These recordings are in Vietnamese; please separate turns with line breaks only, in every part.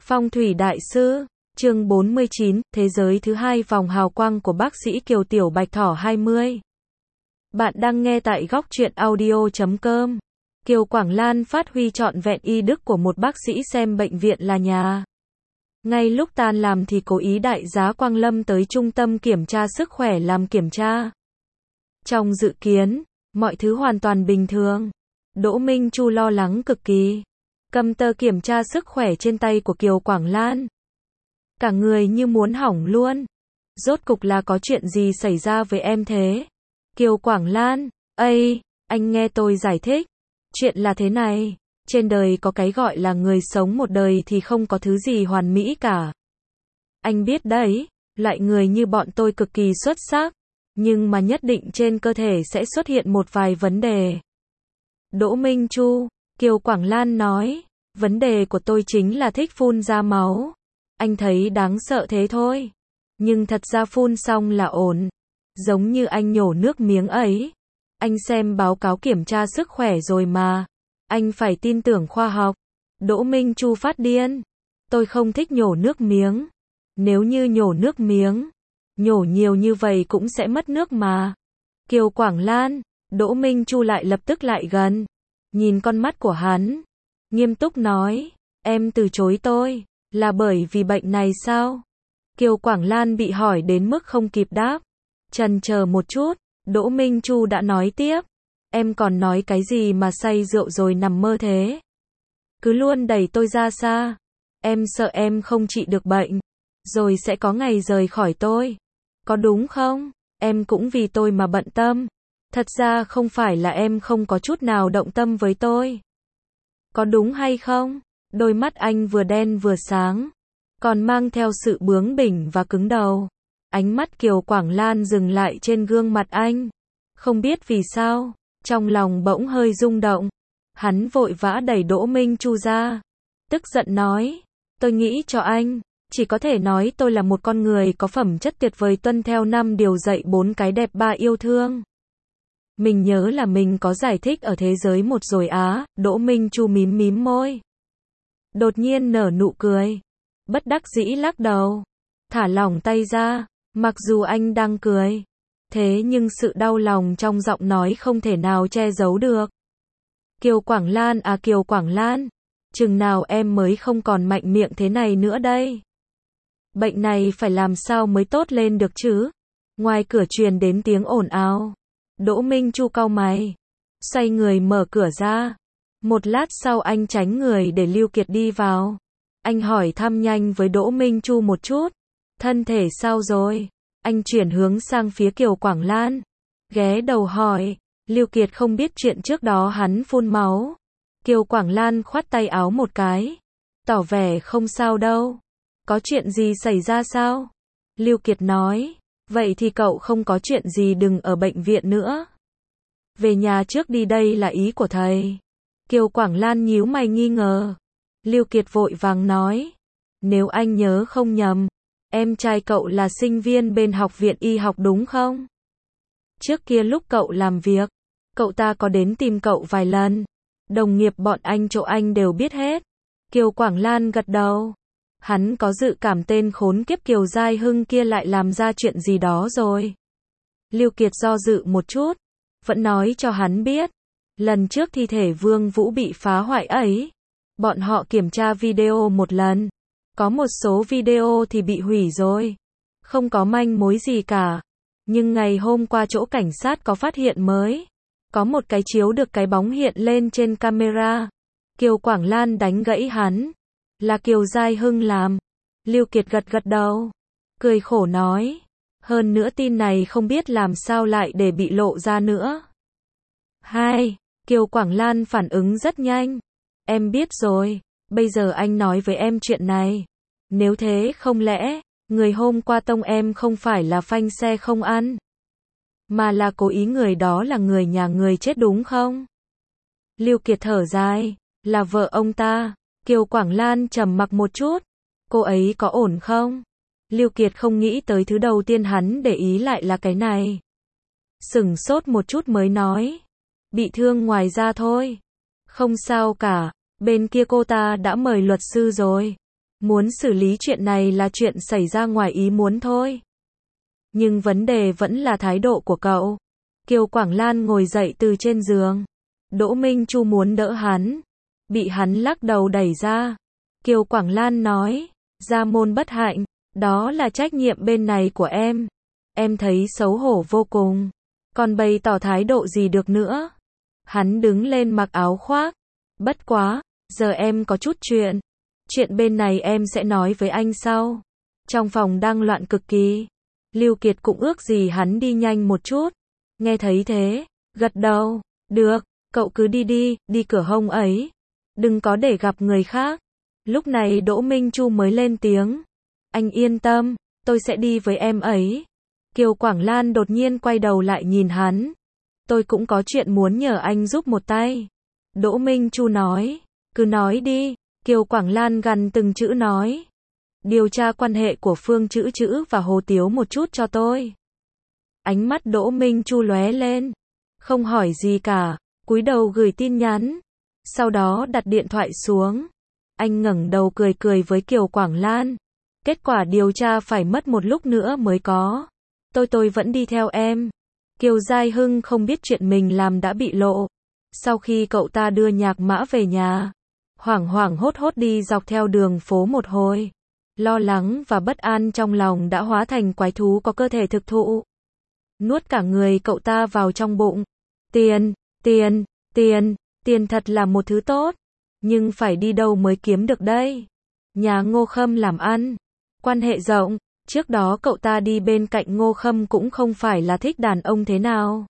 Phong thủy đại sư, chương 49, thế giới thứ hai vòng hào quang của bác sĩ Kiều Tiểu Bạch Thỏ 20. Bạn đang nghe tại góc truyện audio.com. Kiều Quảng Lan phát huy trọn vẹn y đức của một bác sĩ xem bệnh viện là nhà. Ngay lúc tan làm thì cố ý đại giá Quang Lâm tới trung tâm kiểm tra sức khỏe làm kiểm tra. Trong dự kiến, mọi thứ hoàn toàn bình thường. Đỗ Minh Chu lo lắng cực kỳ. Cầm tờ kiểm tra sức khỏe trên tay của Kiều Quảng Lan. Cả người như muốn hỏng luôn. Rốt cục là có chuyện gì xảy ra với em thế? Kiều Quảng Lan, ây, anh nghe tôi giải thích. Chuyện là thế này, trên đời có cái gọi là người sống một đời thì không có thứ gì hoàn mỹ cả. Anh biết đấy, loại người như bọn tôi cực kỳ xuất sắc, nhưng mà nhất định trên cơ thể sẽ xuất hiện một vài vấn đề. Đỗ Minh Chu, Kiều Quảng Lan nói, vấn đề của tôi chính là thích phun ra máu. Anh thấy đáng sợ thế thôi. Nhưng thật ra phun xong là ổn. Giống như anh nhổ nước miếng ấy. Anh xem báo cáo kiểm tra sức khỏe rồi mà. Anh phải tin tưởng khoa học. Đỗ Minh Chu phát điên. Tôi không thích nhổ nước miếng. Nếu như nhổ nước miếng, nhổ nhiều như vậy cũng sẽ mất nước mà. Kiều Quảng Lan, Đỗ Minh Chu lại lập tức lại gần. Nhìn con mắt của hắn. Nghiêm túc nói, em từ chối tôi, là bởi vì bệnh này sao? Kiều Quảng Lan bị hỏi đến mức không kịp đáp. Chần chờ một chút, Đỗ Minh Chu đã nói tiếp. Em còn nói cái gì mà say rượu rồi nằm mơ thế? Cứ luôn đẩy tôi ra xa. Em sợ em không trị được bệnh, rồi sẽ có ngày rời khỏi tôi. Có đúng không? Em cũng vì tôi mà bận tâm. Thật ra không phải là em không có chút nào động tâm với tôi. Có đúng hay không? Đôi mắt anh vừa đen vừa sáng, còn mang theo sự bướng bỉnh và cứng đầu. Ánh mắt Kiều Quảng Lan dừng lại trên gương mặt anh. Không biết vì sao, trong lòng bỗng hơi rung động. Hắn vội vã đẩy Đỗ Minh Chu ra. Tức giận nói, tôi nghĩ cho anh, chỉ có thể nói tôi là một con người có phẩm chất tuyệt vời tuân theo 5 điều dạy 4 cái đẹp 3 yêu thương. Mình nhớ là mình có giải thích ở thế giới một rồi á. Đỗ Minh Chu mím mím môi. Đột nhiên nở nụ cười. Bất đắc dĩ lắc đầu. Thả lỏng tay ra. Mặc dù anh đang cười, thế nhưng sự đau lòng trong giọng nói không thể nào che giấu được. Kiều Quảng Lan à, Kiều Quảng Lan, chừng nào em mới không còn mạnh miệng thế này nữa đây? Bệnh này phải làm sao mới tốt lên được chứ? Ngoài cửa truyền đến tiếng ồn ào. Đỗ Minh Chu cau mày, xoay người mở cửa ra. Một lát sau anh tránh người để Lưu Kiệt đi vào. Anh hỏi thăm nhanh với Đỗ Minh Chu một chút. Thân thể sao rồi? Anh chuyển hướng sang phía Kiều Quảng Lan. Ghé đầu hỏi. Lưu Kiệt không biết chuyện trước đó hắn phun máu. Kiều Quảng Lan khoát tay áo một cái. Tỏ vẻ không sao đâu. Có chuyện gì xảy ra sao? Lưu Kiệt nói. Vậy thì cậu không có chuyện gì đừng ở bệnh viện nữa. Về nhà trước đi, đây là ý của thầy. Kiều Quảng Lan nhíu mày nghi ngờ. Lưu Kiệt vội vàng nói. Nếu anh nhớ không nhầm, em trai cậu là sinh viên bên học viện y học đúng không? Trước kia lúc cậu làm việc, cậu ta có đến tìm cậu vài lần. Đồng nghiệp bọn anh chỗ anh đều biết hết. Kiều Quảng Lan gật đầu. Hắn có dự cảm tên khốn kiếp Kiều Giai Hưng kia lại làm ra chuyện gì đó rồi. Lưu Kiệt do dự một chút, vẫn nói cho hắn biết. Lần trước thi thể Vương Vũ bị phá hoại ấy, bọn họ kiểm tra video một lần. Có một số video thì bị hủy rồi. Không có manh mối gì cả. Nhưng ngày hôm qua chỗ cảnh sát có phát hiện mới. Có một cái chiếu được cái bóng hiện lên trên camera. Kiều Quảng Lan đánh gãy hắn. Là Kiều Giai Hưng làm. Lưu Kiệt gật gật đầu. Cười khổ nói. Hơn nữa tin này không biết làm sao lại để bị lộ ra nữa. Hai, Kiều Quảng Lan phản ứng rất nhanh. Em biết rồi. Bây giờ anh nói với em chuyện này. Nếu thế không lẽ, người hôm qua tông em không phải là phanh xe không ăn, mà là cố ý, người đó là người nhà người chết đúng không? Lưu Kiệt thở dài, là vợ ông ta. Kiều Quảng Lan trầm mặc một chút. Cô ấy có ổn không? Lưu Kiệt không nghĩ tới thứ đầu tiên hắn để ý lại là cái này. Sửng sốt một chút mới nói. Bị thương ngoài da thôi. Không sao cả. Bên kia cô ta đã mời luật sư rồi. Muốn xử lý chuyện này là chuyện xảy ra ngoài ý muốn thôi. Nhưng vấn đề vẫn là thái độ của cậu. Kiều Quảng Lan ngồi dậy từ trên giường. Đỗ Minh Chu muốn đỡ hắn. Bị hắn lắc đầu đẩy ra. Kiều Quảng Lan nói, gia môn bất hạnh, đó là trách nhiệm bên này của em. Em thấy xấu hổ vô cùng. Còn bày tỏ thái độ gì được nữa. Hắn đứng lên mặc áo khoác. Bất quá, giờ em có chút chuyện. Chuyện bên này em sẽ nói với anh sau. Trong phòng đang loạn cực kỳ. Lưu Kiệt cũng ước gì hắn đi nhanh một chút. Nghe thấy thế, gật đầu. Được, cậu cứ đi đi, đi cửa hông ấy. Đừng có để gặp người khác. Lúc này Đỗ Minh Chu mới lên tiếng. Anh yên tâm, tôi sẽ đi với em ấy. Kiều Quảng Lan đột nhiên quay đầu lại nhìn hắn. Tôi cũng có chuyện muốn nhờ anh giúp một tay. Đỗ Minh Chu nói. Cứ nói đi. Kiều Quảng Lan gằn từng chữ nói. Điều tra quan hệ của Phương Chữ Chữ và Hồ Tiếu một chút cho tôi. Ánh mắt Đỗ Minh Chu lóe lên. Không hỏi gì cả. Cúi đầu gửi tin nhắn. Sau đó đặt điện thoại xuống. Anh ngẩng đầu cười cười với Kiều Quảng Lan. Kết quả điều tra phải mất một lúc nữa mới có. Tôi vẫn đi theo em. Kiều Giai Hưng không biết chuyện mình làm đã bị lộ. Sau khi cậu ta đưa Nhạc Mã về nhà, hoảng hoảng hốt hốt đi dọc theo đường phố một hồi. Lo lắng và bất an trong lòng đã hóa thành quái thú có cơ thể thực thụ. Nuốt cả người cậu ta vào trong bụng. Tiền, tiền, tiền, tiền thật là một thứ tốt. Nhưng phải đi đâu mới kiếm được đây? Nhà Ngô Khâm làm ăn. Quan hệ rộng. Trước đó cậu ta đi bên cạnh Ngô Khâm cũng không phải là thích đàn ông thế nào.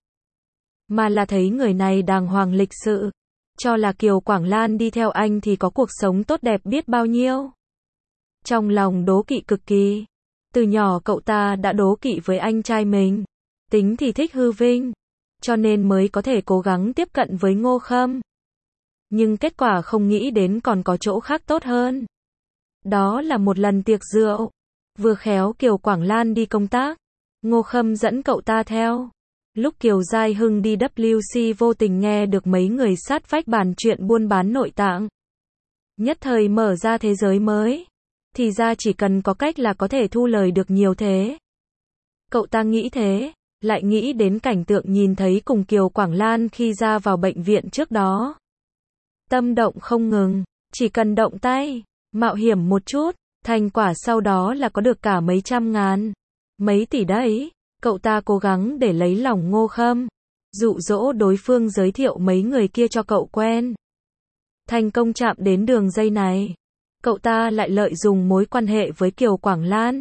Mà là thấy người này đàng hoàng lịch sự. Cho là Kiều Quảng Lan đi theo anh thì có cuộc sống tốt đẹp biết bao nhiêu. Trong lòng đố kỵ cực kỳ. Từ nhỏ cậu ta đã đố kỵ với anh trai mình. Tính thì thích hư vinh. Cho nên mới có thể cố gắng tiếp cận với Ngô Khâm. Nhưng kết quả không nghĩ đến còn có chỗ khác tốt hơn. Đó là một lần tiệc rượu. Vừa khéo Kiều Quảng Lan đi công tác. Ngô Khâm dẫn cậu ta theo. Lúc Kiều Giai Hưng đi WC vô tình nghe được mấy người sát vách bàn chuyện buôn bán nội tạng. Nhất thời mở ra thế giới mới. Thì ra chỉ cần có cách là có thể thu lời được nhiều thế. Cậu ta nghĩ thế, lại nghĩ đến cảnh tượng nhìn thấy cùng Kiều Quảng Lan khi ra vào bệnh viện trước đó. Tâm động không ngừng, chỉ cần động tay, mạo hiểm một chút, thành quả sau đó là có được cả mấy trăm ngàn, mấy tỷ đấy. Cậu ta cố gắng để lấy lòng Ngô Khâm, dụ dỗ đối phương giới thiệu mấy người kia cho cậu quen. Thành công chạm đến đường dây này. Cậu ta lại lợi dụng mối quan hệ với Kiều Quảng Lan.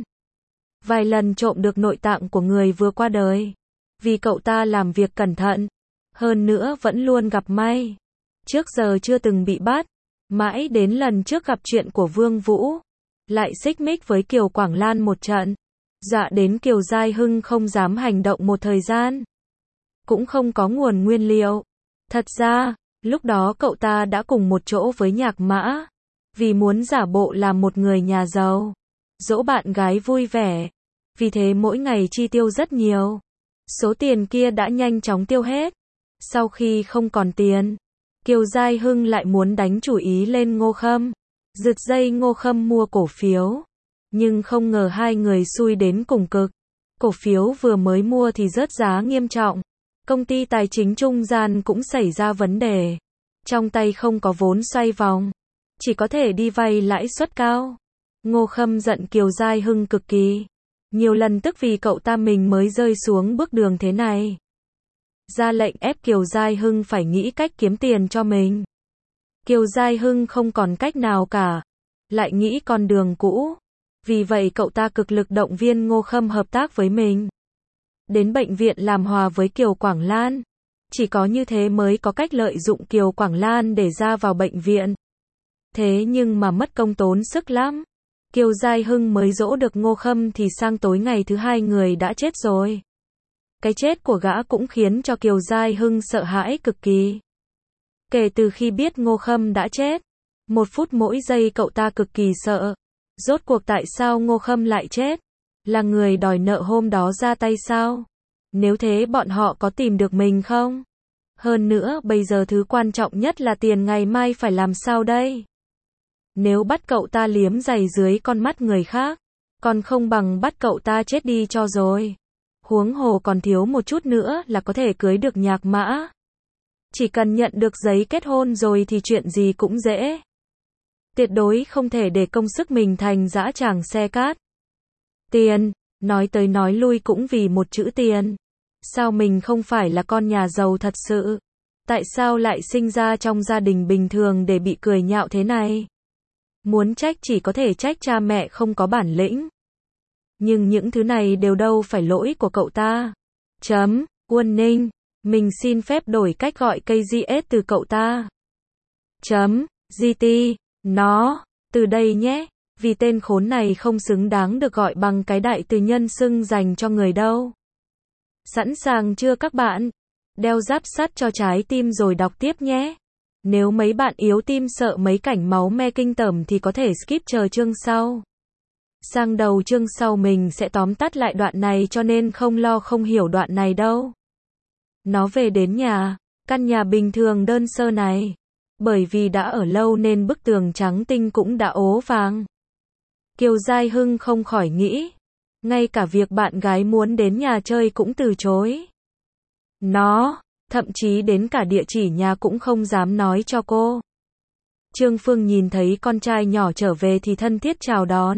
Vài lần trộm được nội tạng của người vừa qua đời. Vì cậu ta làm việc cẩn thận. Hơn nữa vẫn luôn gặp may. Trước giờ chưa từng bị bắt. Mãi đến lần trước gặp chuyện của Vương Vũ. Lại xích mích với Kiều Quảng Lan một trận. Dọa đến Kiều Giai Hưng không dám hành động một thời gian. Cũng không có nguồn nguyên liệu. Thật ra, lúc đó cậu ta đã cùng một chỗ với Nhạc Mã. Vì muốn giả bộ làm một người nhà giàu. Dỗ bạn gái vui vẻ. Vì thế mỗi ngày chi tiêu rất nhiều. Số tiền kia đã nhanh chóng tiêu hết. Sau khi không còn tiền, Kiều Giai Hưng lại muốn đánh chủ ý lên Ngô Khâm. Giật dây Ngô Khâm mua cổ phiếu. Nhưng không ngờ hai người xui đến cùng cực. Cổ phiếu vừa mới mua thì rớt giá nghiêm trọng. Công ty tài chính trung gian cũng xảy ra vấn đề. Trong tay không có vốn xoay vòng. Chỉ có thể đi vay lãi suất cao. Ngô Khâm giận Kiều Giai Hưng cực kỳ. Nhiều lần tức vì cậu ta mình mới rơi xuống bước đường thế này. Ra lệnh ép Kiều Giai Hưng phải nghĩ cách kiếm tiền cho mình. Kiều Giai Hưng không còn cách nào cả. Lại nghĩ con đường cũ. Vì vậy cậu ta cực lực động viên Ngô Khâm hợp tác với mình. Đến bệnh viện làm hòa với Kiều Quảng Lan. Chỉ có như thế mới có cách lợi dụng Kiều Quảng Lan để ra vào bệnh viện. Thế nhưng mà mất công tốn sức lắm. Kiều Giai Hưng mới dỗ được Ngô Khâm thì sang tối ngày thứ hai người đã chết rồi. Cái chết của gã cũng khiến cho Kiều Giai Hưng sợ hãi cực kỳ. Kể từ khi biết Ngô Khâm đã chết, một phút mỗi giây cậu ta cực kỳ sợ. Rốt cuộc tại sao Ngô Khâm lại chết? Là người đòi nợ hôm đó ra tay sao? Nếu thế bọn họ có tìm được mình không? Hơn nữa bây giờ thứ quan trọng nhất là tiền ngày mai phải làm sao đây? Nếu bắt cậu ta liếm giày dưới con mắt người khác, còn không bằng bắt cậu ta chết đi cho rồi. Huống hồ còn thiếu một chút nữa là có thể cưới được Nhạc Mã. Chỉ cần nhận được giấy kết hôn rồi thì chuyện gì cũng dễ. Tuyệt đối không thể để công sức mình thành dã tràng xe cát. Tiền, nói tới nói lui cũng vì một chữ tiền. Sao mình không phải là con nhà giàu thật sự? Tại sao lại sinh ra trong gia đình bình thường để bị cười nhạo thế này? Muốn trách chỉ có thể trách cha mẹ không có bản lĩnh. Nhưng những thứ này đều đâu phải lỗi của cậu ta. Quân Ninh, mình xin phép đổi cách gọi cây GS từ cậu ta. GT, nó, từ đây nhé, vì tên khốn này không xứng đáng được gọi bằng cái đại từ nhân xưng dành cho người đâu. Sẵn sàng chưa các bạn? Đeo giáp sắt cho trái tim rồi đọc tiếp nhé. Nếu mấy bạn yếu tim sợ mấy cảnh máu me kinh tởm thì có thể skip chờ chương sau. Sang đầu chương sau mình sẽ tóm tắt lại đoạn này cho nên không lo không hiểu đoạn này đâu. Nó về đến nhà, căn nhà bình thường đơn sơ này. Bởi vì đã ở lâu nên bức tường trắng tinh cũng đã ố vàng. Kiều Giai Hưng không khỏi nghĩ. Ngay cả việc bạn gái muốn đến nhà chơi cũng từ chối. Nó, thậm chí đến cả địa chỉ nhà cũng không dám nói cho cô. Trương Phương nhìn thấy con trai nhỏ trở về thì thân thiết chào đón.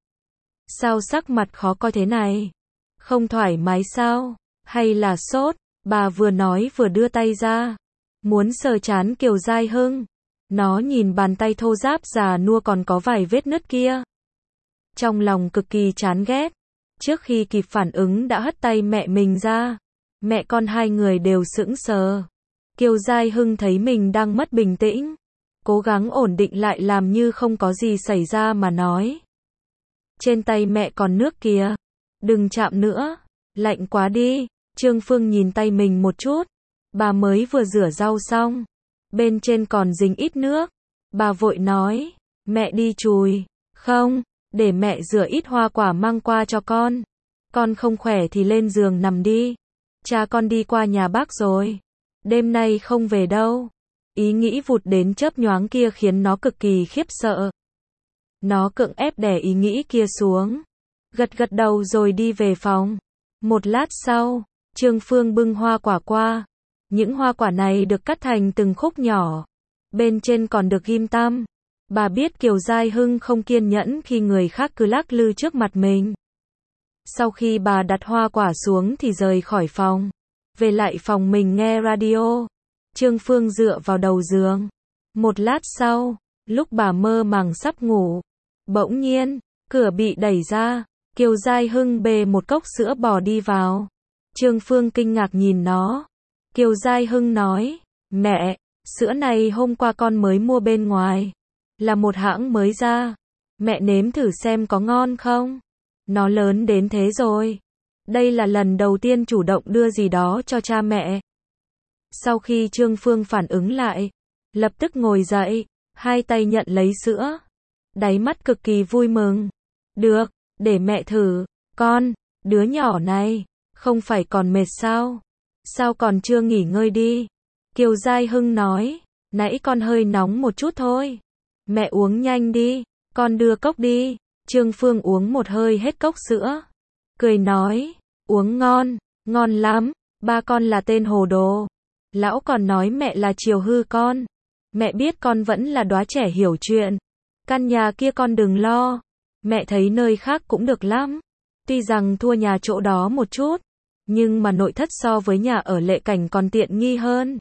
Sao sắc mặt khó coi thế này? Không thoải mái sao? Hay là sốt? Bà vừa nói vừa đưa tay ra. Muốn sờ trán Kiều Giai Hưng. Nó nhìn bàn tay thô ráp già nua còn có vài vết nứt kia. Trong lòng cực kỳ chán ghét. Trước khi kịp phản ứng đã hất tay mẹ mình ra. Mẹ con hai người đều sững sờ. Kiều Giai Hưng thấy mình đang mất bình tĩnh. Cố gắng ổn định lại làm như không có gì xảy ra mà nói. Trên tay mẹ còn nước kìa. Đừng chạm nữa. Lạnh quá đi. Trương Phương nhìn tay mình một chút. Bà mới vừa rửa rau xong. Bên trên còn dính ít nước. Bà vội nói. Mẹ đi chùi. Không, để mẹ rửa ít hoa quả mang qua cho con. Con không khỏe thì lên giường nằm đi. Cha con đi qua nhà bác rồi. Đêm nay không về đâu. Ý nghĩ vụt đến chớp nhoáng kia khiến nó cực kỳ khiếp sợ. Nó cưỡng ép đè ý nghĩ kia xuống. Gật gật đầu rồi đi về phòng. Một lát sau, Trương Phương bưng hoa quả qua. Những hoa quả này được cắt thành từng khúc nhỏ. Bên trên còn được ghim tăm. Bà biết Kiều Giai Hưng không kiên nhẫn khi người khác cứ lắc lư trước mặt mình. Sau khi bà đặt hoa quả xuống thì rời khỏi phòng. Về lại phòng mình nghe radio. Trương Phương dựa vào đầu giường. Một lát sau, lúc bà mơ màng sắp ngủ, bỗng nhiên, cửa bị đẩy ra. Kiều Giai Hưng bê một cốc sữa bò đi vào. Trương Phương kinh ngạc nhìn nó. Kiều Giai Hưng nói, mẹ, sữa này hôm qua con mới mua bên ngoài. Là một hãng mới ra. Mẹ nếm thử xem có ngon không? Nó lớn đến thế rồi. Đây là lần đầu tiên chủ động đưa gì đó cho cha mẹ. Sau khi Trương Phương phản ứng lại, lập tức ngồi dậy, hai tay nhận lấy sữa. Đáy mắt cực kỳ vui mừng. Được, để mẹ thử. Con, đứa nhỏ này, không phải còn mệt sao? Sao còn chưa nghỉ ngơi đi? Kiều Giai Hưng nói, nãy con hơi nóng một chút thôi. Mẹ uống nhanh đi, con đưa cốc đi. Trương Phương uống một hơi hết cốc sữa. Cười nói, uống ngon, ngon lắm, ba con là tên hồ đồ. Lão còn nói mẹ là chiều hư con. Mẹ biết con vẫn là đóa trẻ hiểu chuyện. Căn nhà kia con đừng lo. Mẹ thấy nơi khác cũng được lắm. Tuy rằng thua nhà chỗ đó một chút, nhưng mà nội thất so với nhà ở Lệ Cảnh còn tiện nghi hơn.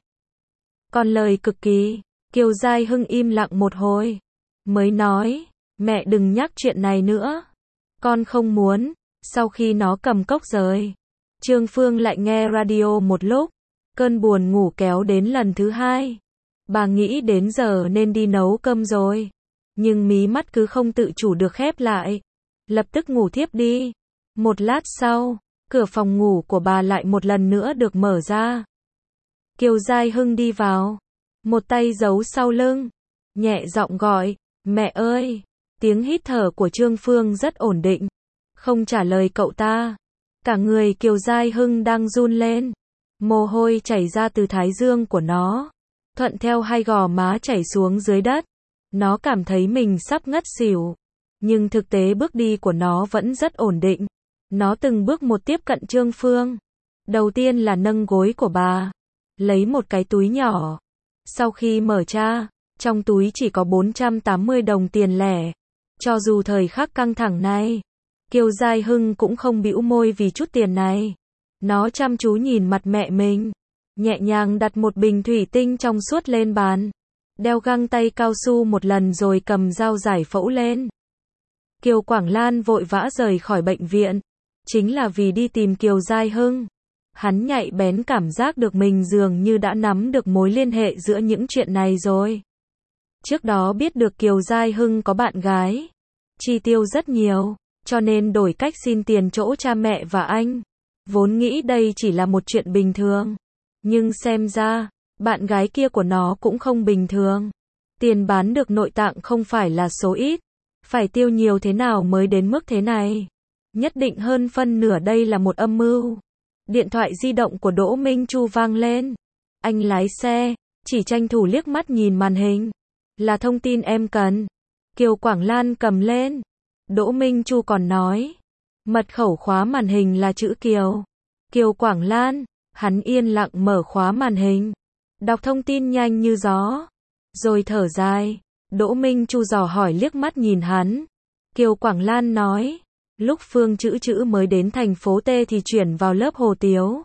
Con lời cực kỳ. Kiều Giai Hưng im lặng một hồi. Mới nói, mẹ đừng nhắc chuyện này nữa. Con không muốn. Sau khi nó cầm cốc rời, Trương Phương lại nghe radio một lúc. Cơn buồn ngủ kéo đến lần thứ hai. Bà nghĩ đến giờ nên đi nấu cơm rồi. Nhưng mí mắt cứ không tự chủ được khép lại. Lập tức ngủ thiếp đi. Một lát sau, cửa phòng ngủ của bà lại một lần nữa được mở ra. Kiều Giai Hưng đi vào. Một tay giấu sau lưng. Nhẹ giọng gọi, mẹ ơi. Tiếng hít thở của Trương Phương rất ổn định. Không trả lời cậu ta. Cả người Kiều Giai Hưng đang run lên. Mồ hôi chảy ra từ thái dương của nó. Thuận theo hai gò má chảy xuống dưới đất. Nó cảm thấy mình sắp ngất xỉu. Nhưng thực tế bước đi của nó vẫn rất ổn định. Nó từng bước một tiếp cận Trương Phương. Đầu tiên là nâng gối của bà. Lấy một cái túi nhỏ. Sau khi mở ra, trong túi chỉ có 480 đồng tiền lẻ. Cho dù thời khắc căng thẳng này, Kiều Giai Hưng cũng không bĩu môi vì chút tiền này. Nó chăm chú nhìn mặt mẹ mình. Nhẹ nhàng đặt một bình thủy tinh trong suốt lên bàn. Đeo găng tay cao su một lần rồi cầm dao giải phẫu lên. Kiều Quảng Lan vội vã rời khỏi bệnh viện. Chính là vì đi tìm Kiều Giai Hưng. Hắn nhạy bén cảm giác được mình dường như đã nắm được mối liên hệ giữa những chuyện này rồi. Trước đó biết được Kiều Giai Hưng có bạn gái. Chi tiêu rất nhiều, cho nên đổi cách xin tiền chỗ cha mẹ và anh. Vốn nghĩ đây chỉ là một chuyện bình thường. Nhưng xem ra, bạn gái kia của nó cũng không bình thường. Tiền bán được nội tạng không phải là số ít. Phải tiêu nhiều thế nào mới đến mức thế này? Nhất định hơn phân nửa đây là một âm mưu. Điện thoại di động của Đỗ Minh Chu vang lên. Anh lái xe, chỉ tranh thủ liếc mắt nhìn màn hình. Là thông tin em cần. Kiều Quảng Lan cầm lên. Đỗ Minh Chu còn nói. Mật khẩu khóa màn hình là chữ Kiều. Kiều Quảng Lan, hắn yên lặng mở khóa màn hình. Đọc thông tin nhanh như gió. Rồi thở dài. Đỗ Minh Chu dò hỏi liếc mắt nhìn hắn. Kiều Quảng Lan nói. Lúc Phương Chữ Chữ mới đến thành phố T thì chuyển vào lớp Hồ Tiếu.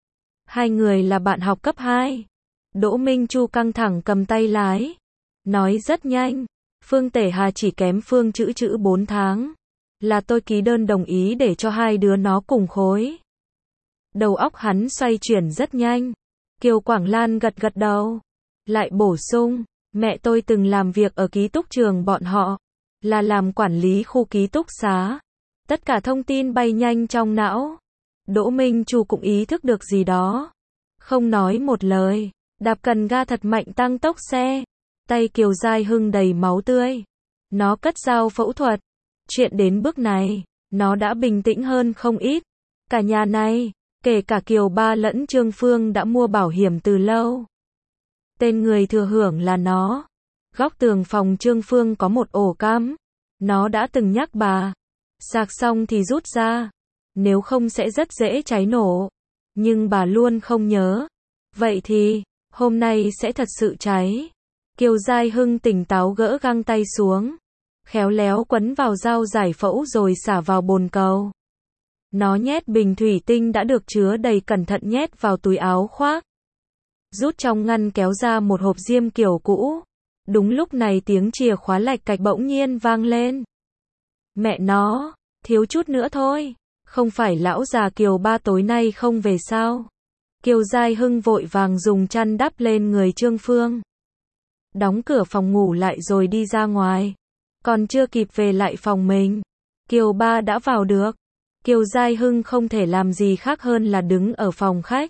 Hai người là bạn học cấp 2. Đỗ Minh Chu căng thẳng cầm tay lái. Nói rất nhanh. Phương Tể Hà chỉ kém Phương Chữ Chữ 4 tháng. Là tôi ký đơn đồng ý để cho hai đứa nó cùng khối. Đầu óc hắn xoay chuyển rất nhanh. Kiều Quảng Lan gật gật đầu. Lại bổ sung. Mẹ tôi từng làm việc ở ký túc trường bọn họ. Là làm quản lý khu ký túc xá. Tất cả thông tin bay nhanh trong não. Đỗ Minh Chu cũng ý thức được gì đó. Không nói một lời. Đạp cần ga thật mạnh tăng tốc xe. Tay Kiều Giai Hưng đầy máu tươi. Nó cất dao phẫu thuật. Chuyện đến bước này, nó đã bình tĩnh hơn không ít. Cả nhà này, kể cả Kiều Ba lẫn Trương Phương đã mua bảo hiểm từ lâu. Tên người thừa hưởng là nó. Góc tường phòng Trương Phương có một ổ cắm. Nó đã từng nhắc bà. Sạc xong thì rút ra. Nếu không sẽ rất dễ cháy nổ. Nhưng bà luôn không nhớ. Vậy thì, hôm nay sẽ thật sự cháy. Kiều Giai Hưng tỉnh táo gỡ găng tay xuống. Khéo léo quấn vào dao giải phẫu rồi xả vào bồn cầu. Nó nhét bình thủy tinh đã được chứa đầy cẩn thận nhét vào túi áo khoác. Rút trong ngăn kéo ra một hộp diêm kiểu cũ. Đúng lúc này tiếng chìa khóa lạch cạch bỗng nhiên vang lên. Mẹ nó, thiếu chút nữa thôi. Không phải lão già Kiều Ba tối nay không về sao? Kiều Giai Hưng vội vàng dùng chăn đắp lên người Trương Phương. Đóng cửa phòng ngủ lại rồi đi ra ngoài. Còn chưa kịp về lại phòng mình, Kiều Ba đã vào được. Kiều Giai Hưng không thể làm gì khác hơn là đứng ở phòng khách.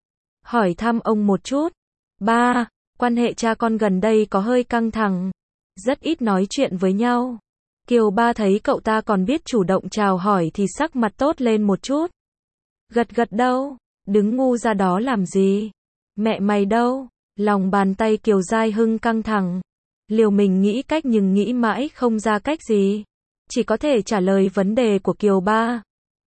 Hỏi thăm ông một chút. Ba, quan hệ cha con gần đây có hơi căng thẳng. Rất ít nói chuyện với nhau. Kiều Ba thấy cậu ta còn biết chủ động chào hỏi thì sắc mặt tốt lên một chút. Gật gật đâu, đứng ngu ra đó làm gì? Mẹ mày đâu? Lòng bàn tay Kiều Giai Hưng căng thẳng. Liều mình nghĩ cách nhưng nghĩ mãi không ra cách gì. Chỉ có thể trả lời vấn đề của Kiều Ba.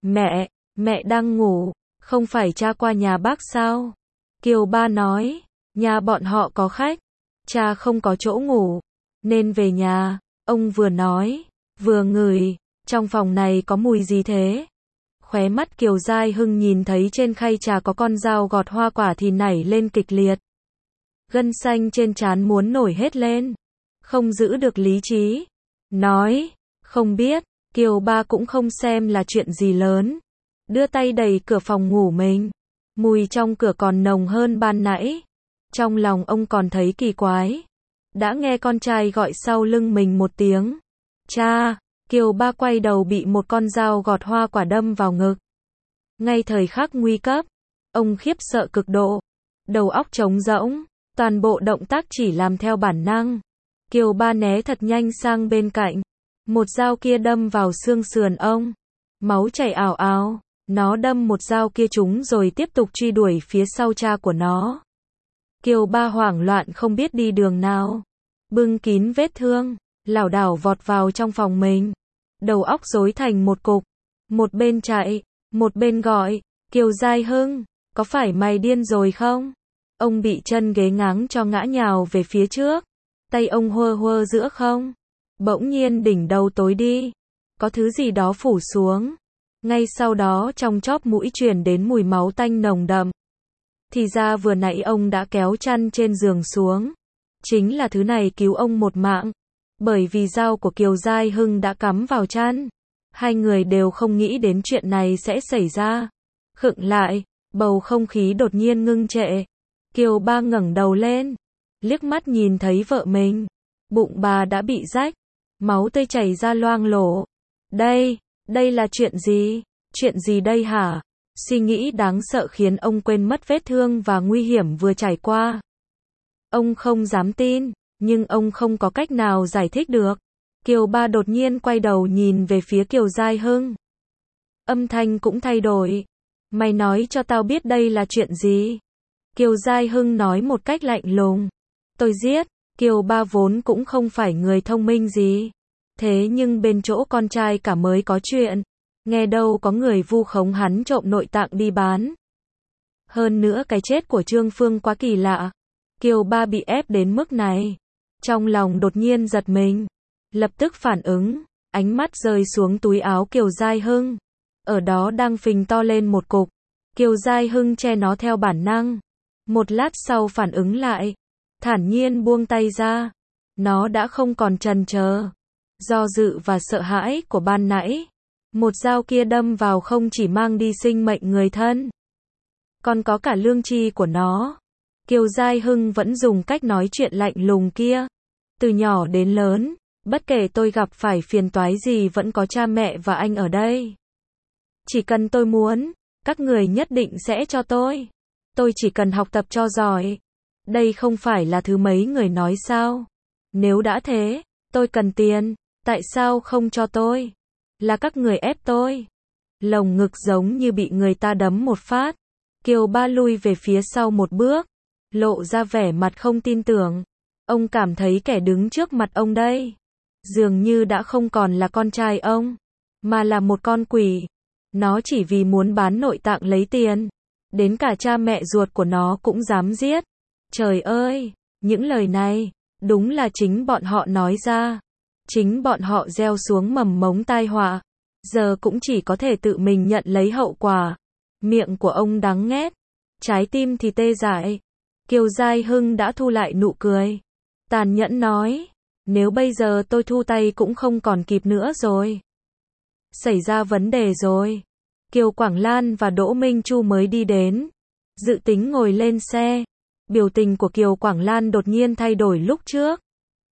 Mẹ đang ngủ, không phải cha qua nhà bác sao? Kiều Ba nói, nhà bọn họ có khách, cha không có chỗ ngủ, nên về nhà. Ông vừa nói, vừa ngửi, trong phòng này có mùi gì thế? Khóe mắt Kiều Giai Hưng nhìn thấy trên khay trà có con dao gọt hoa quả thì nảy lên kịch liệt. Gân xanh trên trán muốn nổi hết lên. Không giữ được lý trí. Nói, không biết, Kiều Ba cũng không xem là chuyện gì lớn. Đưa tay đẩy cửa phòng ngủ mình. Mùi trong cửa còn nồng hơn ban nãy. Trong lòng ông còn thấy kỳ quái. Đã nghe con trai gọi sau lưng mình một tiếng. Cha, Kiều Ba quay đầu bị một con dao gọt hoa quả đâm vào ngực. Ngay thời khắc nguy cấp, ông khiếp sợ cực độ. Đầu óc trống rỗng, toàn bộ động tác chỉ làm theo bản năng. Kiều Ba né thật nhanh sang bên cạnh. Một dao kia đâm vào xương sườn ông. Máu chảy ào ào. Nó đâm một dao kia trúng rồi tiếp tục truy đuổi phía sau cha của nó. Kiều Ba hoảng loạn không biết đi đường nào. bưng kín vết thương, lảo đảo vọt vào trong phòng mình. Đầu óc rối thành một cục, một bên chạy, một bên gọi, Kiều Giai Hưng, có phải mày điên rồi không? Ông bị chân ghế ngáng cho ngã nhào về phía trước, tay ông huơ huơ giữa không. Bỗng nhiên đỉnh đầu tối đi, có thứ gì đó phủ xuống. Ngay sau đó trong chóp mũi truyền đến mùi máu tanh nồng đậm. Thì ra vừa nãy ông đã kéo chăn trên giường xuống. Chính là thứ này cứu ông một mạng. Bởi vì dao của Kiều Giai Hưng đã cắm vào chăn. Hai người đều không nghĩ đến chuyện này sẽ xảy ra. Khựng lại, bầu không khí đột nhiên ngưng trệ. Kiều Ba ngẩng đầu lên, liếc mắt nhìn thấy vợ mình. Bụng bà đã bị rách, máu tươi chảy ra loang lổ. Đây là chuyện gì? Chuyện gì đây hả? Suy nghĩ đáng sợ khiến ông quên mất vết thương và nguy hiểm vừa trải qua. Ông không dám tin, nhưng ông không có cách nào giải thích được. Kiều Ba đột nhiên quay đầu nhìn về phía Kiều Giai Hưng. Âm thanh cũng thay đổi. Mày nói cho tao biết đây là chuyện gì? Kiều Giai Hưng nói một cách lạnh lùng. Tôi giết. Kiều Ba vốn cũng không phải người thông minh gì. Thế nhưng bên chỗ con trai cả mới có chuyện. Nghe đâu có người vu khống hắn trộm nội tạng đi bán. Hơn nữa cái chết của Trương Phương quá kỳ lạ. Kiều Ba bị ép đến mức này. Trong lòng đột nhiên giật mình. Lập tức phản ứng. Ánh mắt rơi xuống túi áo Kiều Giai Hưng. Ở đó đang phình to lên một cục. Kiều Giai Hưng che nó theo bản năng. Một lát sau phản ứng lại. Thản nhiên buông tay ra. Nó đã không còn chần chờ. Do dự và sợ hãi của ban nãy. Một dao kia đâm vào không chỉ mang đi sinh mệnh người thân. Còn có cả lương tri của nó. Kiều Giai Hưng vẫn dùng cách nói chuyện lạnh lùng kia. Từ nhỏ đến lớn, bất kể tôi gặp phải phiền toái gì vẫn có cha mẹ và anh ở đây. Chỉ cần tôi muốn, các người nhất định sẽ cho tôi. Tôi chỉ cần học tập cho giỏi. Đây không phải là thứ mấy người nói sao? Nếu đã thế, tôi cần tiền, tại sao không cho tôi? Là các người ép tôi. Lồng ngực giống như bị người ta đấm một phát. Kiều Ba lui về phía sau một bước, lộ ra vẻ mặt không tin tưởng. Ông cảm thấy kẻ đứng trước mặt ông đây dường như đã không còn là con trai ông, mà là một con quỷ. Nó chỉ vì muốn bán nội tạng lấy tiền. Đến cả cha mẹ ruột của nó cũng dám giết. Trời ơi, những lời này, đúng là chính bọn họ nói ra. Chính bọn họ gieo xuống mầm mống tai họa. Giờ cũng chỉ có thể tự mình nhận lấy hậu quả. Miệng của ông đắng nghét, trái tim thì tê dại. Kiều Giai Hưng đã thu lại nụ cười. Tàn nhẫn nói, nếu bây giờ tôi thu tay cũng không còn kịp nữa rồi. Xảy ra vấn đề rồi. Kiều Quảng Lan và Đỗ Minh Chu mới đi đến. Dự tính ngồi lên xe. Biểu tình của Kiều Quảng Lan đột nhiên thay đổi lúc trước.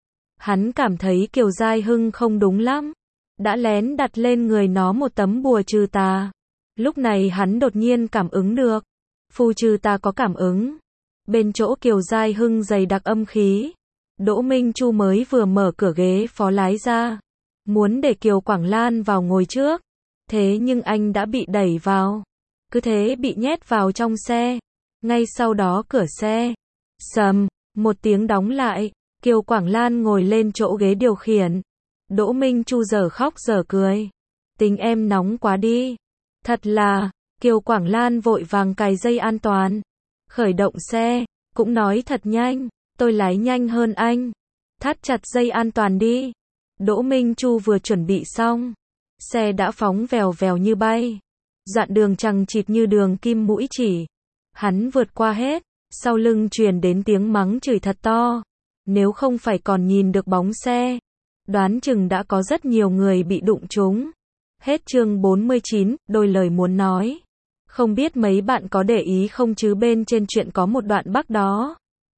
Hắn cảm thấy Kiều Giai Hưng không đúng lắm. Đã lén đặt lên người nó một tấm bùa trừ tà. Lúc này hắn đột nhiên cảm ứng được. Phù trừ tà có cảm ứng. Bên chỗ Kiều Giai Hưng dày đặc âm khí. Đỗ Minh Chu mới vừa mở cửa ghế phó lái ra. Muốn để Kiều Quảng Lan vào ngồi trước. Thế nhưng anh đã bị đẩy vào. Cứ thế bị nhét vào trong xe. Ngay sau đó cửa xe sầm, một tiếng đóng lại. Kiều Quảng Lan ngồi lên chỗ ghế điều khiển. Đỗ Minh Chu giờ khóc giờ cười. Tình em nóng quá đi. Thật là, Kiều Quảng Lan vội vàng cài dây an toàn. Khởi động xe, cũng nói thật nhanh, tôi lái nhanh hơn anh. Thắt chặt dây an toàn đi. Đỗ Minh Chu vừa chuẩn bị xong. Xe đã phóng vèo vèo như bay. Đoạn đường chằng chịt như đường kim mũi chỉ. Hắn vượt qua hết, sau lưng truyền đến tiếng mắng chửi thật to. Nếu không phải còn nhìn được bóng xe, đoán chừng đã có rất nhiều người bị đụng trúng. Hết chương 49, đôi lời muốn nói. Không biết mấy bạn có để ý không chứ bên trên truyện có một đoạn Bắc đó.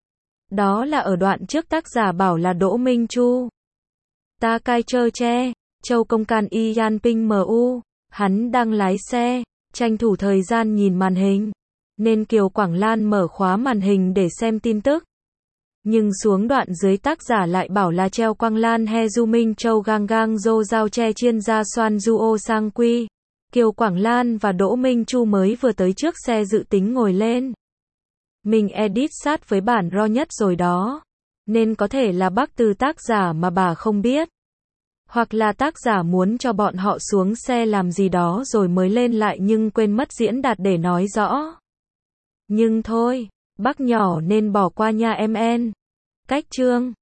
Đó là ở đoạn trước tác giả bảo là Đỗ Minh Chu. Ta cai chơ che, châu công can y yan ping mu. Hắn đang lái xe, tranh thủ thời gian nhìn màn hình. Nên Kiều Quảng Lan mở khóa màn hình để xem tin tức. Nhưng xuống đoạn dưới tác giả lại bảo là treo Quang Lan he du minh châu gang gang dô giao che chiên ra xoan du ô sang quy. Kiều Quảng Lan và Đỗ Minh Chu mới vừa tới trước xe dự tính ngồi lên. Mình edit sát với bản raw nhất rồi đó. Nên có thể là bác từ tác giả mà bà không biết. Hoặc là tác giả muốn cho bọn họ xuống xe làm gì đó rồi mới lên lại nhưng quên mất diễn đạt để nói rõ. Nhưng thôi, bác nhỏ nên bỏ qua nha em en. Cách chương